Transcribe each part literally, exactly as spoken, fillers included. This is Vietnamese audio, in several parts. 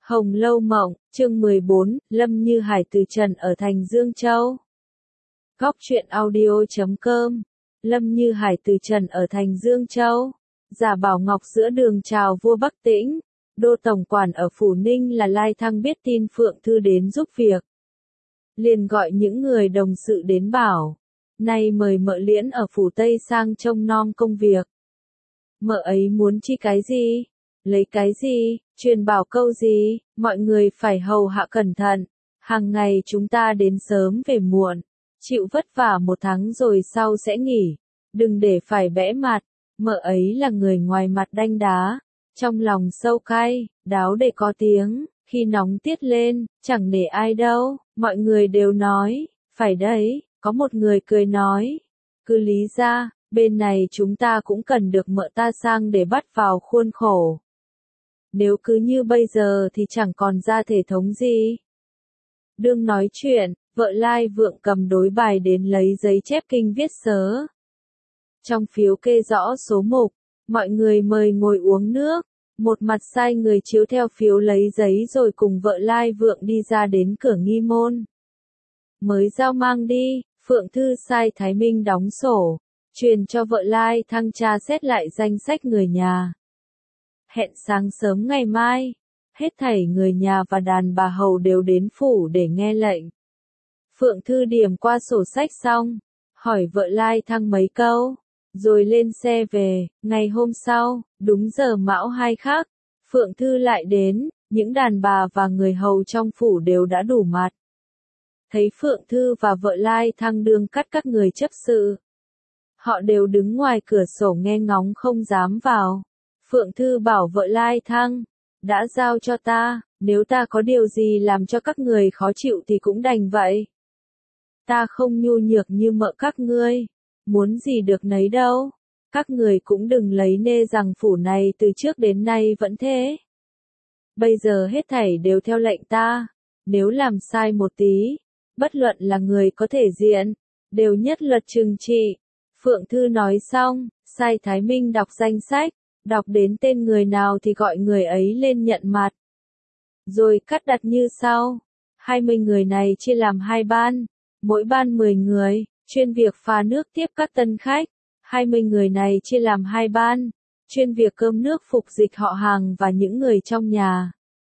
Hồng Lâu Mộng, chương mười bốn, Lâm Như Hải từ trần ở thành Dương Châu. Góc truyện audio chấm com. Lâm Như Hải từ trần ở thành Dương Châu. Giả Bảo Ngọc giữa đường chào vua Bắc Tĩnh. Đô tổng quản ở Phủ Ninh là Lai Thăng biết tin Phượng Thư đến giúp việc. Liền gọi những người đồng sự đến bảo. Nay mời mợ Liễn ở Phủ Tây sang trông nom công việc. Mợ ấy muốn chi cái gì? Lấy cái gì? Truyền bảo câu gì? Mọi người phải hầu hạ cẩn thận. Hàng ngày chúng ta đến sớm về muộn. Chịu vất vả một tháng rồi sau sẽ nghỉ. Đừng để phải bẽ mặt. Mợ ấy là người ngoài mặt đanh đá. Trong lòng sâu cay, đáo để có tiếng. Khi nóng tiết lên, chẳng nể ai đâu. Mọi người đều nói. Phải đấy, có một người cười nói. Cứ lý ra, bên này chúng ta cũng cần được mợ ta sang để bắt vào khuôn khổ. Nếu cứ như bây giờ thì chẳng còn ra thể thống gì. Đương nói chuyện, vợ Lai Vượng cầm đối bài đến lấy giấy chép kinh viết sớ. Trong phiếu kê rõ số mục, mọi người mời ngồi uống nước, một mặt sai người chiếu theo phiếu lấy giấy rồi cùng vợ Lai Vượng đi ra đến cửa nghi môn. Mới giao mang đi, Phượng Thư sai Thái Minh đóng sổ, truyền cho vợ Lai Thăng tra xét lại danh sách người nhà. Hẹn sáng sớm ngày mai, hết thảy người nhà và đàn bà hầu đều đến phủ để nghe lệnh. Phượng Thư điểm qua sổ sách xong, hỏi vợ Lai Thăng mấy câu, rồi lên xe về. Ngày hôm sau, đúng giờ mão hai khắc, Phượng Thư lại đến, những đàn bà và người hầu trong phủ đều đã đủ mặt. Thấy Phượng Thư và vợ Lai Thăng đương cắt các người chấp sự. Họ đều đứng ngoài cửa sổ nghe ngóng không dám vào. Phượng Thư bảo vợ Lai Thăng, đã giao cho ta, nếu ta có điều gì làm cho các người khó chịu thì cũng đành vậy. Ta không nhu nhược như mợ các ngươi, muốn gì được nấy đâu. Các người cũng đừng lấy nê rằng phủ này từ trước đến nay vẫn thế. Bây giờ hết thảy đều theo lệnh ta, nếu làm sai một tí, bất luận là người có thể diện, đều nhất luật trừng trị. Phượng Thư nói xong, sai Thái Minh đọc danh sách. Đọc đến tên người nào thì gọi người ấy lên nhận mặt. Rồi cắt đặt như sau. hai mươi người này chia làm hai ban. Mỗi ban mười người, chuyên việc pha nước tiếp các tân khách. hai mươi người này chia làm hai ban. Chuyên việc cơm nước phục dịch họ hàng và những người trong nhà.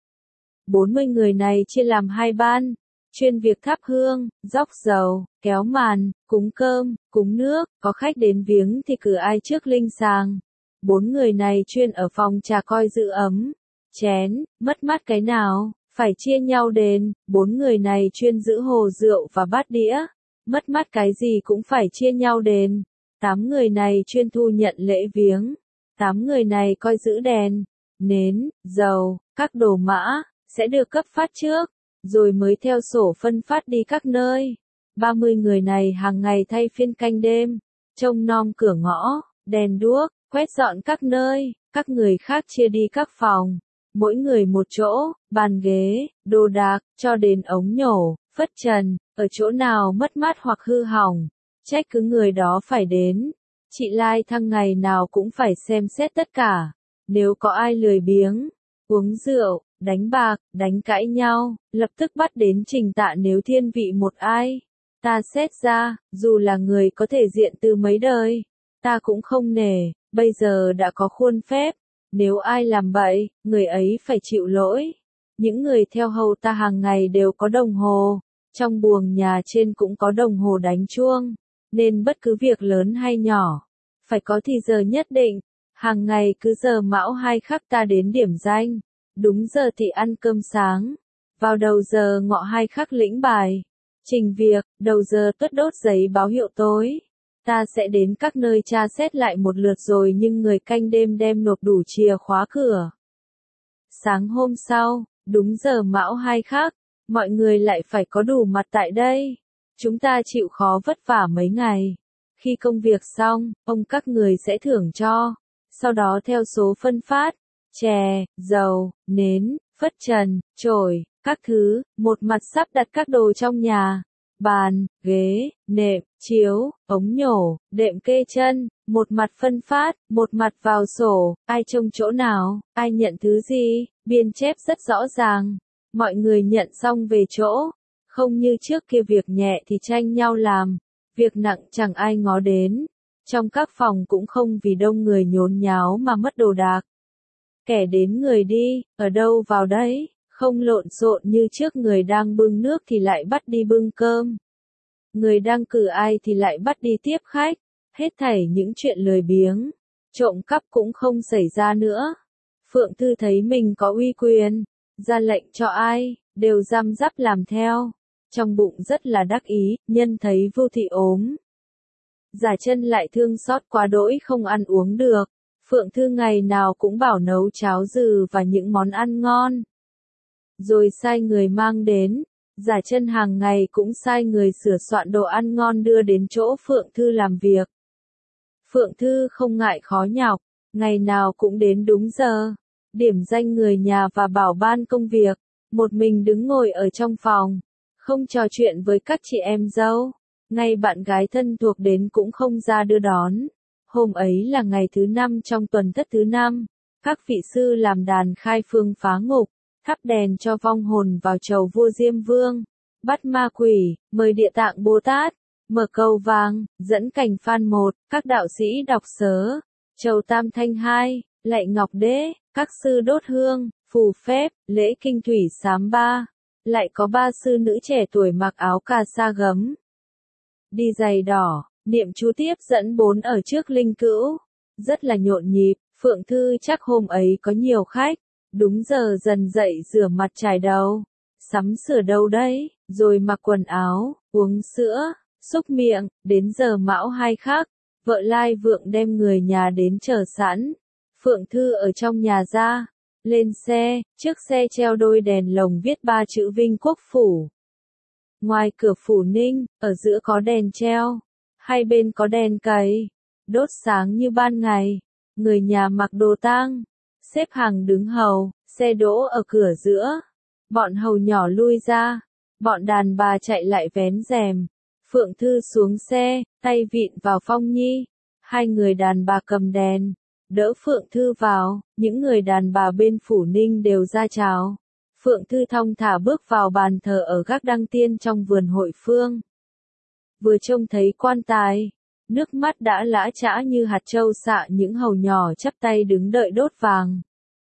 bốn mươi người này chia làm hai ban. Chuyên việc thắp hương, róc dầu, kéo màn, cúng cơm, cúng nước. Có khách đến viếng thì cử ai trước linh sàng. Bốn người này chuyên ở phòng trà coi giữ ấm, chén, mất mát cái nào, phải chia nhau đền. Bốn người này chuyên giữ hồ rượu và bát đĩa, mất mát cái gì cũng phải chia nhau đền. Tám người này chuyên thu nhận lễ viếng. Tám người này coi giữ đèn, nến, dầu, các đồ mã, sẽ được cấp phát trước, rồi mới theo sổ phân phát đi các nơi. Ba mươi người này hàng ngày thay phiên canh đêm, trông nom cửa ngõ, đèn đuốc, quét dọn các nơi. Các người khác chia đi các phòng, mỗi người một chỗ, bàn ghế, đồ đạc, cho đến ống nhổ, phất trần, ở chỗ nào mất mát hoặc hư hỏng, trách cứ người đó phải đến. Chị Lai Thăng ngày nào cũng phải xem xét tất cả, nếu có ai lười biếng, uống rượu, đánh bạc, đánh cãi nhau, lập tức bắt đến trình tạ. Nếu thiên vị một ai, ta xét ra, dù là người có thể diện từ mấy đời, ta cũng không nể. Bây giờ đã có khuôn phép, nếu ai làm bậy, người ấy phải chịu lỗi. Những người theo hầu ta hàng ngày đều có đồng hồ, trong buồng nhà trên cũng có đồng hồ đánh chuông, nên bất cứ việc lớn hay nhỏ, phải có thì giờ nhất định. Hàng ngày cứ giờ mão hai khắc ta đến điểm danh, đúng giờ thì ăn cơm sáng, vào đầu giờ ngọ hai khắc lĩnh bài, trình việc, đầu giờ tuất đốt giấy báo hiệu tối. Ta sẽ đến các nơi tra xét lại một lượt rồi nhưng người canh đêm đem nộp đủ chìa khóa cửa. Sáng hôm sau, đúng giờ mão hai khắc, mọi người lại phải có đủ mặt tại đây. Chúng ta chịu khó vất vả mấy ngày. Khi công việc xong, ông các người sẽ thưởng cho. Sau đó theo số phân phát, chè, dầu, nến, phất trần, chổi, các thứ, một mặt sắp đặt các đồ trong nhà. Bàn, ghế, nệm, chiếu, ống nhổ, đệm kê chân, một mặt phân phát, một mặt vào sổ, ai trông chỗ nào, ai nhận thứ gì, Biên chép rất rõ ràng. Mọi người nhận xong về chỗ. Không như trước kia việc nhẹ thì tranh nhau làm. Việc nặng chẳng ai ngó đến. Trong các phòng cũng không vì đông người nhốn nháo mà mất đồ đạc. Kẻ đến người đi, ở đâu vào đấy, không lộn xộn như trước, người đang bưng nước thì lại bắt đi bưng cơm. Người đang cử ai thì lại bắt đi tiếp khách. Hết thảy những chuyện lười biếng, trộm cắp cũng không xảy ra nữa. Phượng Thư thấy mình có uy quyền, ra lệnh cho ai, đều răm rắp làm theo. Trong bụng rất là đắc ý, nhân thấy Vưu Thị ốm. Giả Chân lại thương xót quá đỗi không ăn uống được. Phượng Thư ngày nào cũng bảo nấu cháo dừ và những món ăn ngon. Rồi sai người mang đến. Giả Chân hàng ngày cũng sai người sửa soạn đồ ăn ngon đưa đến chỗ Phượng Thư làm việc. Phượng Thư không ngại khó nhọc, ngày nào cũng đến đúng giờ, điểm danh người nhà và bảo ban công việc, một mình đứng ngồi ở trong phòng, không trò chuyện với các chị em dâu, ngay bạn gái thân thuộc đến cũng không ra đưa đón. Hôm ấy là ngày thứ năm trong tuần thất thứ năm, các vị sư làm đàn khai phương phá ngục, thắp đèn cho vong hồn vào chầu vua Diêm Vương, bắt ma quỷ, mời Địa Tạng Bồ Tát, mở cầu vàng, dẫn cảnh Phan một, các đạo sĩ đọc sớ, chầu Tam Thanh hai, lạy Ngọc Đế, các sư đốt hương, phù phép, lễ kinh thủy sám ba, lại có ba sư nữ trẻ tuổi mặc áo cà sa gấm, đi giày đỏ, niệm chú tiếp dẫn bốn ở trước linh cữu, rất là nhộn nhịp. Phượng Thư chắc hôm ấy có nhiều khách, đúng giờ dần dậy rửa mặt chải đầu, sắm sửa đâu đấy, rồi mặc quần áo, uống sữa, xúc miệng, đến giờ mão hai khắc, vợ Lai Vượng đem người nhà đến chờ sẵn. Phượng Thư ở trong nhà ra, lên xe, trước xe treo đôi đèn lồng viết ba chữ Vinh Quốc Phủ. Ngoài cửa phủ Ninh, ở giữa có đèn treo, hai bên có đèn cầy, đốt sáng như ban ngày. Người nhà mặc đồ tang, xếp hàng đứng hầu, xe đỗ ở cửa giữa. Bọn hầu nhỏ lui ra, bọn đàn bà chạy lại vén rèm. Phượng Thư xuống xe, tay vịn vào Phong Nhi. Hai người đàn bà cầm đèn, đỡ Phượng Thư vào, những người đàn bà bên phủ Ninh đều ra chào. Phượng Thư thong thả bước vào bàn thờ ở gác Đăng Tiên trong vườn hội phương. Vừa trông thấy quan tài, nước mắt đã lã chã như hạt châu xạ, những hầu nhỏ chắp tay đứng đợi đốt vàng.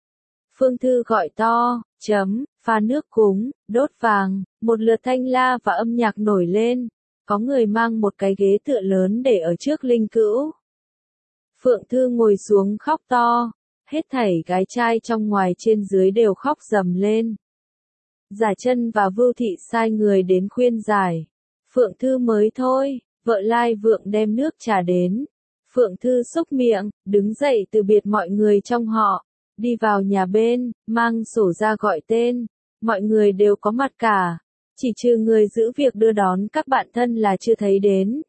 Phương Thư gọi to, chấm, pha nước cúng, đốt vàng, một lượt thanh la và âm nhạc nổi lên, có người mang một cái ghế tựa lớn để ở trước linh cữu. Phượng Thư ngồi xuống khóc to, hết thảy gái trai trong ngoài trên dưới đều khóc rầm lên. Giả Chân và Vưu Thị sai người đến khuyên giải. Phượng Thư mới thôi, vợ Lai Vượng đem nước trà đến. Phượng Thư xúc miệng, đứng dậy từ biệt mọi người trong họ, đi vào nhà bên, mang sổ ra gọi tên. Mọi người đều có mặt cả, chỉ trừ người giữ việc đưa đón các bạn thân là chưa thấy đến.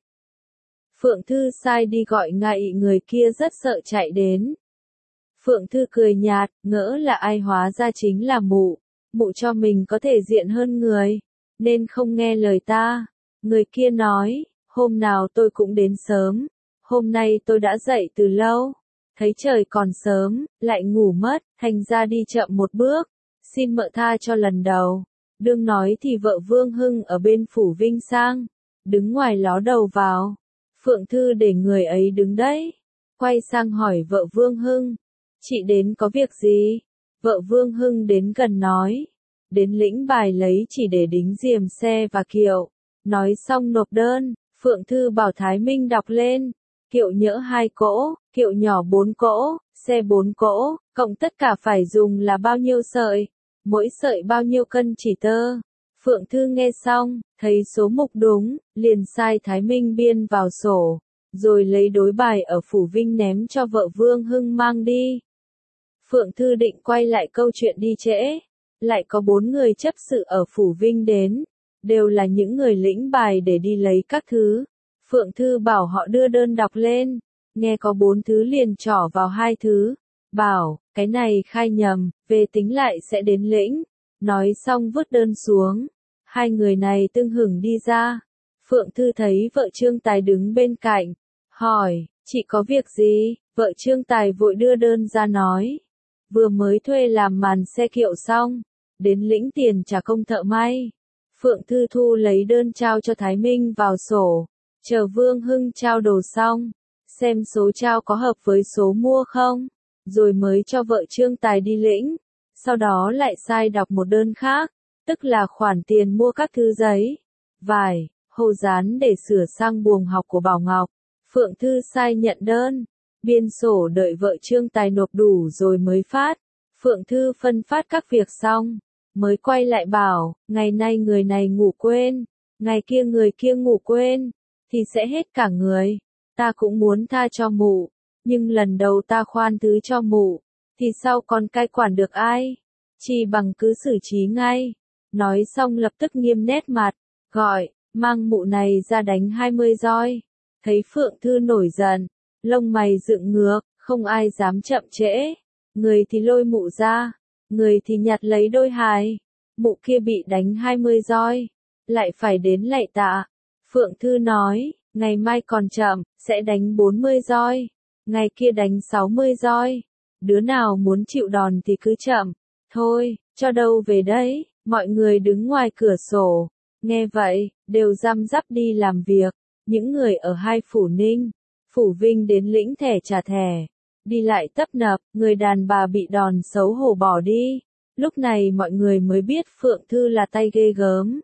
Phượng Thư sai đi gọi ngại, người kia rất sợ chạy đến. Phượng Thư cười nhạt, ngỡ là ai hóa ra chính là mụ. Mụ cho mình có thể diện hơn người, nên không nghe lời ta. Người kia nói, hôm nào tôi cũng đến sớm, hôm nay tôi đã dậy từ lâu, thấy trời còn sớm, lại ngủ mất, thành ra đi chậm một bước, xin mợ tha cho lần đầu. Đương nói thì vợ Vương Hưng ở bên phủ Vinh Sang, đứng ngoài ló đầu vào. Phượng Thư để người ấy đứng đấy, quay sang hỏi vợ Vương Hưng, chị đến có việc gì? Vợ Vương Hưng đến gần nói, đến lĩnh bài lấy chỉ để đính diềm xe và kiệu. Nói xong nộp đơn, Phượng Thư bảo Thái Minh đọc lên, kiệu nhỡ hai cỗ, kiệu nhỏ bốn cỗ, xe bốn cỗ, cộng tất cả phải dùng là bao nhiêu sợi, mỗi sợi bao nhiêu cân chỉ tơ. Phượng Thư nghe xong, thấy số mục đúng, liền sai Thái Minh biên vào sổ, rồi lấy đối bài ở phủ Vinh ném cho vợ Vương Hưng mang đi. Phượng Thư định quay lại câu chuyện đi trễ, lại có bốn người chấp sự ở phủ Vinh đến, đều là những người lĩnh bài để đi lấy các thứ. Phượng Thư bảo họ đưa đơn đọc lên, nghe có bốn thứ liền trỏ vào hai thứ, bảo, cái này khai nhầm, về tính lại sẽ đến lĩnh. Nói xong vứt đơn xuống, hai người này tưng hửng đi ra. Phượng Thư thấy vợ Trương Tài đứng bên cạnh, hỏi, chị có việc gì? Vợ Trương Tài vội đưa đơn ra nói, vừa mới thuê làm màn xe kiệu xong, đến lĩnh tiền trả công thợ may. Phượng Thư Thu lấy đơn trao cho Thái Minh vào sổ, chờ Vương Hưng trao đồ xong, xem số trao có hợp với số mua không, rồi mới cho vợ Trương Tài đi lĩnh, sau đó lại sai đọc một đơn khác, tức là khoản tiền mua các thứ giấy, vải, hồ dán để sửa sang buồng học của Bảo Ngọc. Phượng Thư sai nhận đơn, biên sổ đợi vợ Trương Tài nộp đủ rồi mới phát. Phượng Thư phân phát các việc xong, mới quay lại bảo, ngày nay người này ngủ quên, ngày kia người kia ngủ quên, thì sẽ hết cả người. Ta cũng muốn tha cho mụ, nhưng lần đầu ta khoan thứ cho mụ, thì sau còn cai quản được ai? Chỉ bằng cứ xử trí ngay. Nói xong lập tức nghiêm nét mặt, gọi, mang mụ này ra đánh hai mươi roi. Thấy Phượng Thư nổi giận, lông mày dựng ngược, không ai dám chậm trễ. Người thì lôi mụ ra, người thì nhặt lấy đôi hài. Mụ kia bị đánh hai mươi roi, lại phải đến lạy tạ. Phượng Thư nói, ngày mai còn chậm, sẽ đánh bốn mươi roi, ngày kia đánh sáu mươi roi. Đứa nào muốn chịu đòn thì cứ chậm. Thôi, cho đâu về đấy. Mọi người đứng ngoài cửa sổ, nghe vậy, đều răm rắp đi làm việc. Những người ở hai phủ Ninh, phủ Vinh đến lĩnh thẻ trả thẻ, đi lại tấp nập, người đàn bà bị đòn xấu hổ bỏ đi. Lúc này mọi người mới biết Phượng Thư là tay ghê gớm,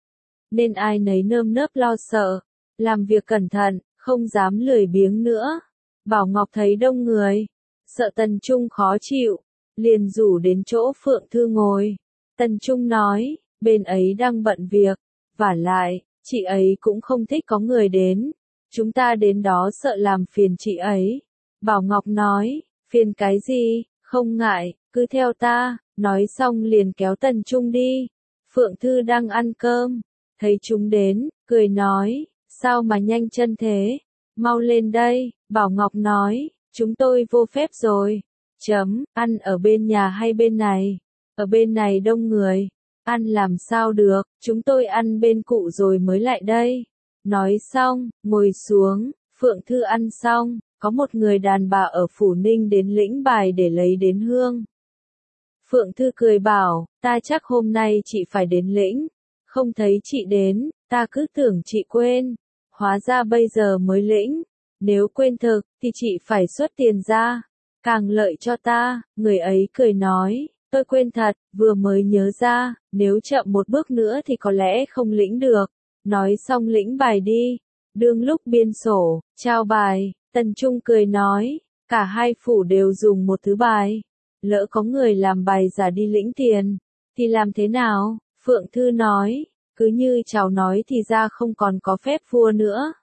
nên ai nấy nơm nớp lo sợ, làm việc cẩn thận, không dám lười biếng nữa. Bảo Ngọc thấy đông người, sợ Tần Trung khó chịu, liền rủ đến chỗ Phượng Thư ngồi. Tần Trung nói, bên ấy đang bận việc, vả lại, chị ấy cũng không thích có người đến, chúng ta đến đó sợ làm phiền chị ấy. Bảo Ngọc nói, phiền cái gì, không ngại, cứ theo ta, nói xong liền kéo Tần Trung đi. Phượng Thư đang ăn cơm, thấy chúng đến, cười nói, sao mà nhanh chân thế, mau lên đây. Bảo Ngọc nói, chúng tôi vô phép rồi. Chấm, ăn ở bên nhà hay bên này? Ở bên này đông người, ăn làm sao được, chúng tôi ăn bên cụ rồi mới lại đây. Nói xong, ngồi xuống, Phượng Thư ăn xong, có một người đàn bà ở phủ Ninh đến lĩnh bài để lấy đến hương. Phượng Thư cười bảo, ta chắc hôm nay chị phải đến lĩnh, không thấy chị đến, ta cứ tưởng chị quên, hóa ra bây giờ mới lĩnh, nếu quên thực, thì chị phải xuất tiền ra, càng lợi cho ta. Người ấy cười nói, tôi quên thật, vừa mới nhớ ra, nếu chậm một bước nữa thì có lẽ không lĩnh được. Nói xong lĩnh bài đi, đương lúc biên sổ, trao bài, Tần Trung cười nói, cả hai phủ đều dùng một thứ bài. Lỡ có người làm bài giả đi lĩnh tiền, thì làm thế nào? Phượng Thư nói, cứ như cháu nói thì ra không còn có phép vua nữa.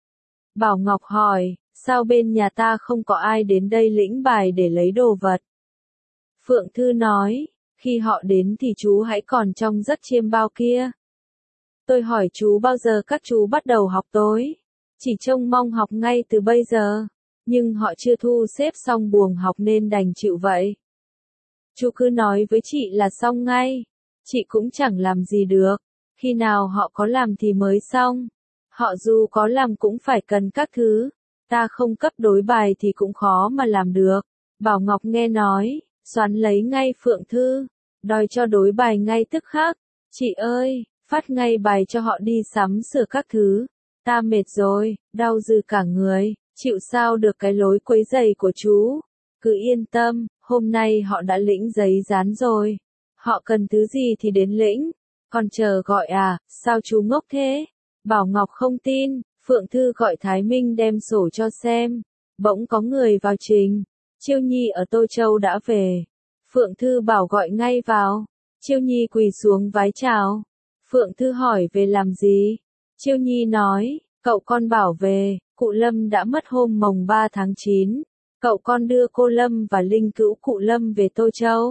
Bảo Ngọc hỏi, sao bên nhà ta không có ai đến đây lĩnh bài để lấy đồ vật? Phượng Thư nói, khi họ đến thì chú hãy còn trong giấc chiêm bao kia. Tôi hỏi chú bao giờ các chú bắt đầu học tối? Chỉ trông mong học ngay từ bây giờ, nhưng họ chưa thu xếp xong buồng học nên đành chịu vậy. Chú cứ nói với chị là xong ngay, chị cũng chẳng làm gì được, khi nào họ có làm thì mới xong. Họ dù có làm cũng phải cần các thứ, ta không cấp đối bài thì cũng khó mà làm được. Bảo Ngọc nghe nói, xoắn lấy ngay Phượng Thư, đòi cho đối bài ngay tức khắc. Chị ơi, phát ngay bài cho họ đi sắm sửa các thứ, ta mệt rồi, đau dư cả người, chịu sao được cái lối quấy giày của chú. Cứ yên tâm, hôm nay họ đã lĩnh giấy dán rồi, họ cần thứ gì thì đến lĩnh, còn chờ gọi à, sao chú ngốc thế? Bảo Ngọc không tin, Phượng Thư gọi Thái Minh đem sổ cho xem, bỗng có người vào trình, Chiêu Nhi ở Tô Châu đã về. Phượng Thư bảo gọi ngay vào, Chiêu Nhi quỳ xuống vái chào. Phượng Thư hỏi về làm gì? Chiêu Nhi nói, cậu con bảo về, cụ Lâm đã mất hôm mồng ba tháng chín, cậu con đưa cô Lâm và linh cữu cụ Lâm về Tô Châu.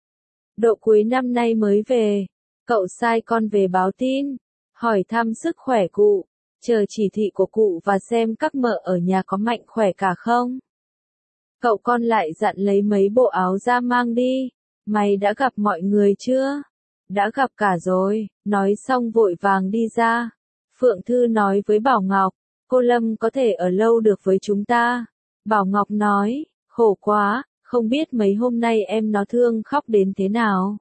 Độ cuối năm nay mới về, cậu sai con về báo tin, hỏi thăm sức khỏe cụ, chờ chỉ thị của cụ và xem các mợ ở nhà có mạnh khỏe cả không. Cậu con lại dặn lấy mấy bộ áo ra mang đi. Mày đã gặp mọi người chưa? Đã gặp cả rồi, nói xong vội vàng đi ra. Phượng Thư nói với Bảo Ngọc, cô Lâm có thể ở lâu được với chúng ta. Bảo Ngọc nói, khổ quá, không biết mấy hôm nay em nó thương khóc đến thế nào.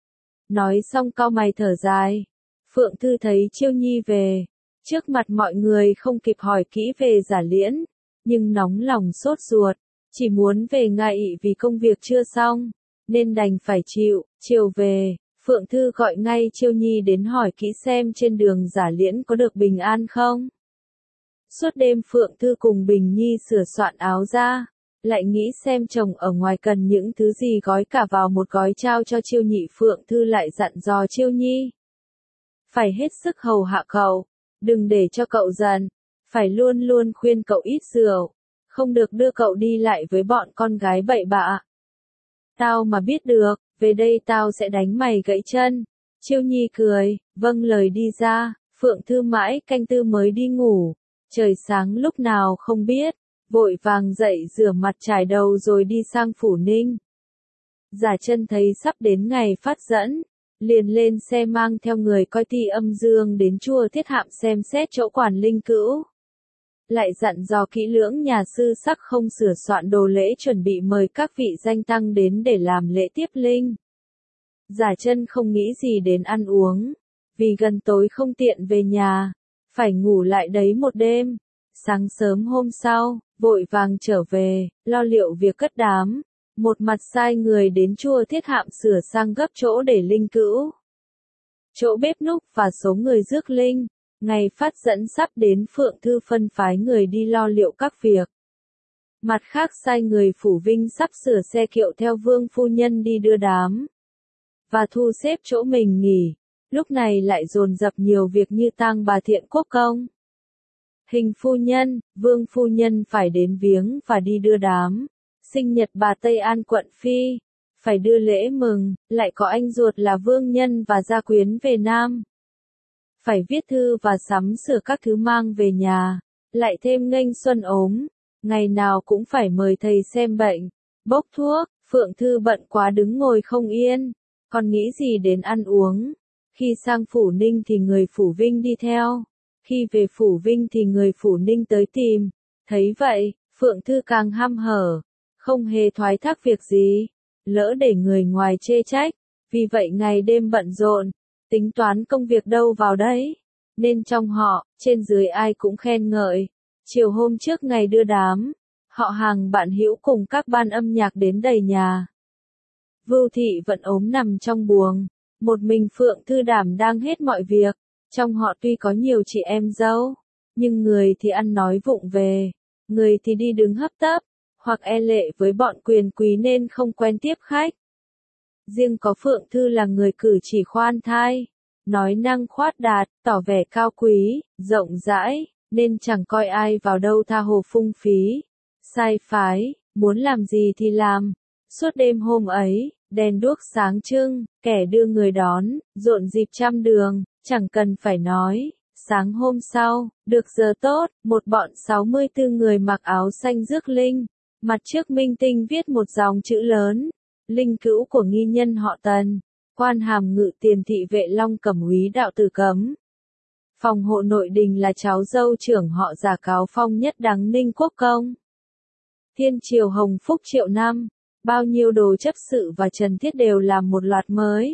Nói xong cau mày thở dài. Phượng Thư thấy Chiêu Nhi về, trước mặt mọi người không kịp hỏi kỹ về Giả Liễn, nhưng nóng lòng sốt ruột, chỉ muốn về ngay vì công việc chưa xong, nên đành phải chịu. Chiều về, Phượng Thư gọi ngay Chiêu Nhi đến hỏi kỹ xem trên đường Giả Liễn có được bình an không. Suốt đêm Phượng Thư cùng Bình Nhi sửa soạn áo ra, lại nghĩ xem chồng ở ngoài cần những thứ gì gói cả vào một gói trao cho Chiêu Nhị. Phượng Thư lại dặn dò Chiêu Nhi. Phải hết sức hầu hạ cậu, đừng để cho cậu giận, phải luôn luôn khuyên cậu ít rượu, không được đưa cậu đi lại với bọn con gái bậy bạ. Tao mà biết được, về đây tao sẽ đánh mày gãy chân. Chiêu Nhi cười, vâng lời đi ra. Phượng Thư mãi canh tư mới đi ngủ, trời sáng lúc nào không biết, vội vàng dậy rửa mặt chải đầu rồi đi sang Phủ Ninh. Giả Chân thấy sắp đến ngày phát dẫn, liền lên xe mang theo người coi thi âm dương đến chùa Thiết Hạm xem xét chỗ quản linh cữu. Lại dặn dò kỹ lưỡng nhà sư sắc không sửa soạn đồ lễ chuẩn bị mời các vị danh tăng đến để làm lễ tiếp linh. Giả Chân không nghĩ gì đến ăn uống, vì gần tối không tiện về nhà, phải ngủ lại đấy một đêm. Sáng sớm hôm sau, vội vàng trở về, lo liệu việc cất đám, một mặt sai người đến chùa Thiết Hạm sửa sang gấp chỗ để linh cữu, chỗ bếp núc và số người rước linh. Ngày phát dẫn sắp đến, Phượng Thư phân phái người đi lo liệu các việc. Mặt khác sai người Phủ Vinh sắp sửa xe kiệu theo Vương phu nhân đi đưa đám, và thu xếp chỗ mình nghỉ. Lúc này lại dồn dập nhiều việc như tang bà Thiện Quốc Công, Hình phu nhân, Vương phu nhân phải đến viếng và đi đưa đám, sinh nhật bà Tây An quận Phi, phải đưa lễ mừng, lại có anh ruột là Vương Nhân và gia quyến về Nam. Phải viết thư và sắm sửa các thứ mang về nhà, lại thêm nghênh xuân ốm, ngày nào cũng phải mời thầy xem bệnh, bốc thuốc. Phượng Thư bận quá đứng ngồi không yên, còn nghĩ gì đến ăn uống. Khi sang Phủ Ninh thì người Phủ Vinh đi theo, khi về Phủ Vinh thì người Phủ Ninh tới tìm. Thấy vậy, Phượng Thư càng hăm hở, không hề thoái thác việc gì, lỡ để người ngoài chê trách. Vì vậy ngày đêm bận rộn, tính toán công việc đâu vào đấy, nên trong họ, trên dưới ai cũng khen ngợi. Chiều hôm trước ngày đưa đám, họ hàng bạn hữu cùng các ban âm nhạc đến đầy nhà. Vưu Thị vẫn ốm nằm trong buồng, một mình Phượng Thư đảm đang hết mọi việc. Trong họ tuy có nhiều chị em dâu, nhưng người thì ăn nói vụng về, người thì đi đứng hấp tấp, hoặc e lệ với bọn quyền quý nên không quen tiếp khách. Riêng có Phượng Thư là người cử chỉ khoan thai, nói năng khoát đạt, tỏ vẻ cao quý, rộng rãi, nên chẳng coi ai vào đâu tha hồ phung phí, sai phái, muốn làm gì thì làm. Suốt đêm hôm ấy, đèn đuốc sáng trưng, kẻ đưa người đón, rộn rịp trăm đường, chẳng cần phải nói. Sáng hôm sau, được giờ tốt, một bọn sáu mươi tư người mặc áo xanh rước linh, mặt trước minh tinh viết một dòng chữ lớn, linh cữu của nghi nhân họ Tần, quan hàm ngự tiền thị vệ Long Cẩm úy đạo tử Cấm. Phòng hộ nội đình là cháu dâu trưởng họ Giả Cáo Phong Nhất Đắng Ninh Quốc Công. Thiên triều hồng phúc triệu năm, bao nhiêu đồ chấp sự và trần thiết đều làm một loạt mới.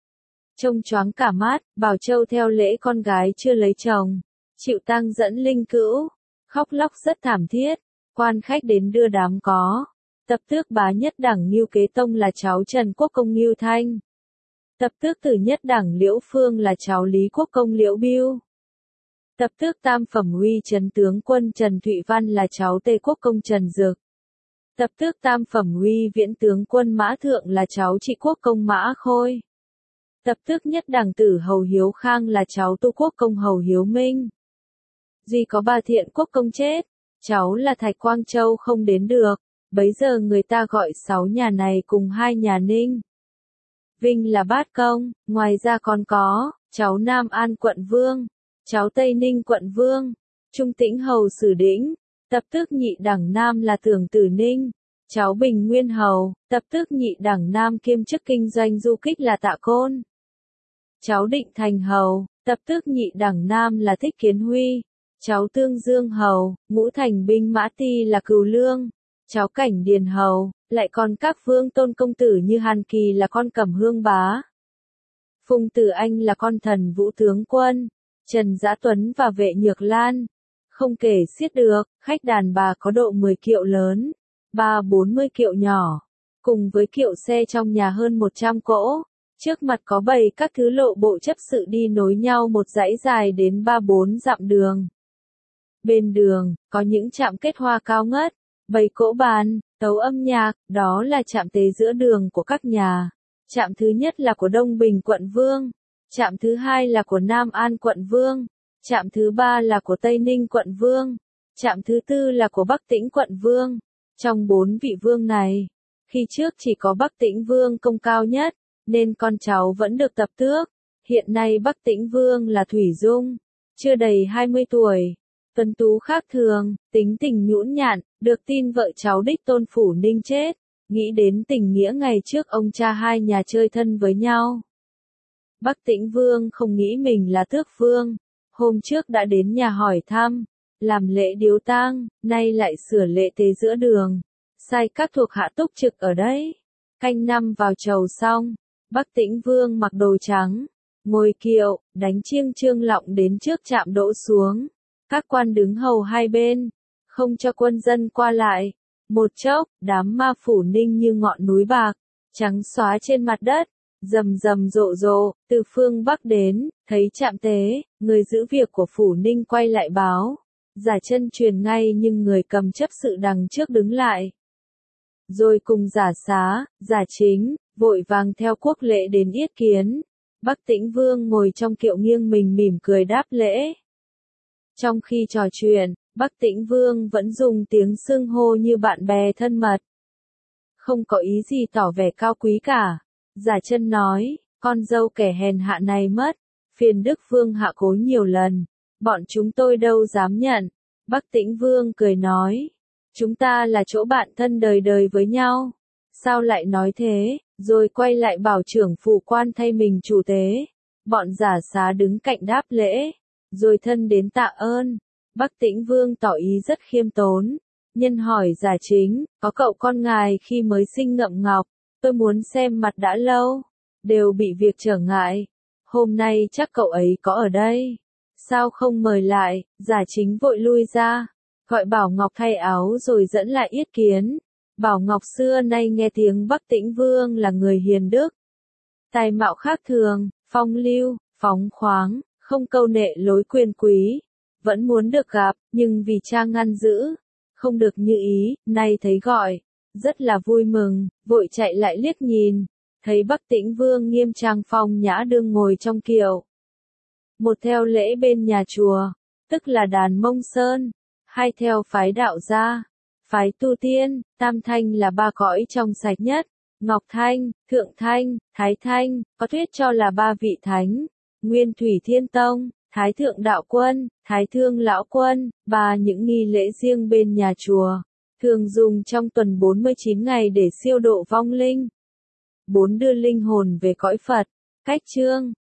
Trông choáng cả mắt, Bảo Châu theo lễ con gái chưa lấy chồng, chịu tang dẫn linh cữu, khóc lóc rất thảm thiết. Quan khách đến đưa đám có Tập tước bá Nhất Đẳng Ngưu Kế Tông là cháu Trần Quốc Công Ngưu Thanh, tập tước tử Nhất Đẳng Liễu Phương là cháu Lý Quốc Công Liễu Bưu, tập tước tam phẩm uy trấn tướng quân Trần Thụy Văn là cháu Tề Quốc Công Trần Dực, tập tước tam phẩm uy viễn tướng quân Mã Thượng là cháu Trị Quốc Công Mã Khôi, tập tước Nhất Đẳng tử Hầu Hiếu Khang là cháu Tu Quốc Công Hầu Hiếu Minh. Duy có bà Thiện Quốc Công chết, cháu là Thạch Quang Châu không đến được, bấy giờ người ta gọi sáu nhà này cùng hai nhà Ninh Vinh là bát công. Ngoài ra còn có cháu Nam An quận Vương, cháu Tây Ninh quận Vương, Trung Tĩnh Hầu Sử Đĩnh, tập tước nhị đẳng Nam là Tưởng Tử Ninh, cháu Bình Nguyên Hầu, tập tước nhị đẳng Nam kiêm chức kinh doanh du kích là Tạ Côn, cháu Định Thành Hầu, tập tước nhị đẳng Nam là Thích Kiến Huy, cháu Tương Dương Hầu, ngũ thành binh mã ti là Cừu Lương, cháu Cảnh Điền Hầu, lại còn các vương tôn công tử như Hàn Kỳ là con Cẩm Hương bá, Phùng Tử Anh là con Thần Vũ tướng quân, Trần Dã Tuấn và Vệ Nhược Lan, không kể xiết được, khách đàn bà có độ mười kiệu lớn, ba bốn mươi kiệu nhỏ, cùng với kiệu xe trong nhà hơn một trăm cỗ, trước mặt có bày các thứ lộ bộ chấp sự đi nối nhau một dãy dài đến ba bốn dặm đường. Bên đường, có những trạm kết hoa cao ngất, bày cỗ bàn, tấu âm nhạc, đó là trạm tế giữa đường của các nhà. Trạm thứ nhất là của Đông Bình quận Vương, trạm thứ hai là của Nam An quận Vương, trạm thứ ba là của Tây Ninh quận Vương, trạm thứ tư là của Bắc Tĩnh quận Vương. Trong bốn vị vương này, khi trước chỉ có Bắc Tĩnh Vương công cao nhất, nên con cháu vẫn được tập tước. Hiện nay Bắc Tĩnh Vương là Thủy Dung, chưa đầy hai mươi tuổi, tuấn tú khác thường, tính tình nhũn nhạn, được tin vợ cháu đích tôn Phủ Ninh chết, nghĩ đến tình nghĩa ngày trước ông cha hai nhà chơi thân với nhau. Bắc Tĩnh Vương không nghĩ mình là tước vương, hôm trước đã đến nhà hỏi thăm, làm lễ điếu tang, nay lại sửa lễ tế giữa đường, sai các thuộc hạ túc trực ở đấy. Canh năm vào chầu xong, Bắc Tĩnh Vương mặc đồ trắng, ngồi kiệu, đánh chiêng trương lọng đến trước trạm đỗ xuống. Các quan đứng hầu hai bên, không cho quân dân qua lại. Một chốc, đám ma Phủ Ninh như ngọn núi bạc, trắng xóa trên mặt đất, rầm rầm rộ rộ, từ phương Bắc đến, thấy trạm tế, người giữ việc của Phủ Ninh quay lại báo. Giả Chân truyền ngay nhưng người cầm chấp sự đằng trước đứng lại. Rồi cùng Giả Xá, Giả Chính, vội vàng theo quốc lễ đến yết kiến. Bắc Tĩnh Vương ngồi trong kiệu nghiêng mình mỉm cười đáp lễ. Trong khi trò chuyện, Bắc Tĩnh Vương vẫn dùng tiếng xưng hô như bạn bè thân mật. Không có ý gì tỏ vẻ cao quý cả. Giả Chân nói, con dâu kẻ hèn hạ này mất, phiền Đức Vương hạ cố nhiều lần, bọn chúng tôi đâu dám nhận. Bắc Tĩnh Vương cười nói, chúng ta là chỗ bạn thân đời đời với nhau, sao lại nói thế, rồi quay lại bảo trưởng phủ quan thay mình chủ tế. Bọn Giả Xá đứng cạnh đáp lễ, rồi thân đến tạ ơn. Bắc Tĩnh Vương tỏ ý rất khiêm tốn, nhân hỏi Giả Chính, có cậu con ngài khi mới sinh Ngậm Ngọc, tôi muốn xem mặt đã lâu, đều bị việc trở ngại, hôm nay chắc cậu ấy có ở đây, sao không mời lại. Giả Chính vội lui ra, gọi Bảo Ngọc thay áo rồi dẫn lại yết kiến. Bảo Ngọc xưa nay nghe tiếng Bắc Tĩnh Vương là người hiền đức, tài mạo khác thường, phong lưu, phóng khoáng, không câu nệ lối quyền quý, vẫn muốn được gặp, nhưng vì cha ngăn giữ, không được như ý, nay thấy gọi, rất là vui mừng, vội chạy lại liếc nhìn, thấy Bắc Tĩnh Vương nghiêm trang phong nhã đương ngồi trong kiệu. Một theo lễ bên nhà chùa, tức là đàn Mông Sơn, hai theo phái đạo gia, phái tu tiên, tam thanh là ba cõi trong sạch nhất, Ngọc Thanh, Thượng Thanh, Thái Thanh, có thuyết cho là ba vị thánh, Nguyên Thủy Thiên Tông, Thái Thượng Đạo Quân, Thái Thương Lão Quân, ba những nghi lễ riêng bên nhà chùa, thường dùng trong tuần bốn mươi chín ngày để siêu độ vong linh. Bốn đưa linh hồn về cõi Phật, cách chương,